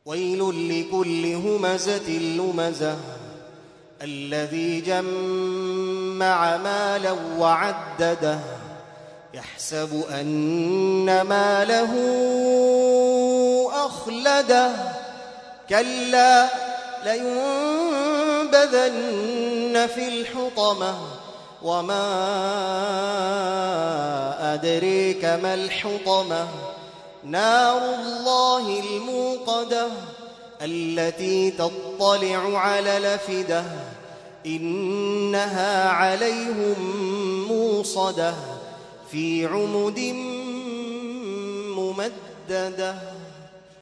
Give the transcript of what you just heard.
ويل لكل همزة لمزة الذي جمع مالا وعدده يحسب أن ماله أخلده كلا لينبذن في الحطمة وما أدريك ما الحطمة نار الله الموقدة التي تطلع على الأفئدة إنها عليهم موصدة في عمد ممددة.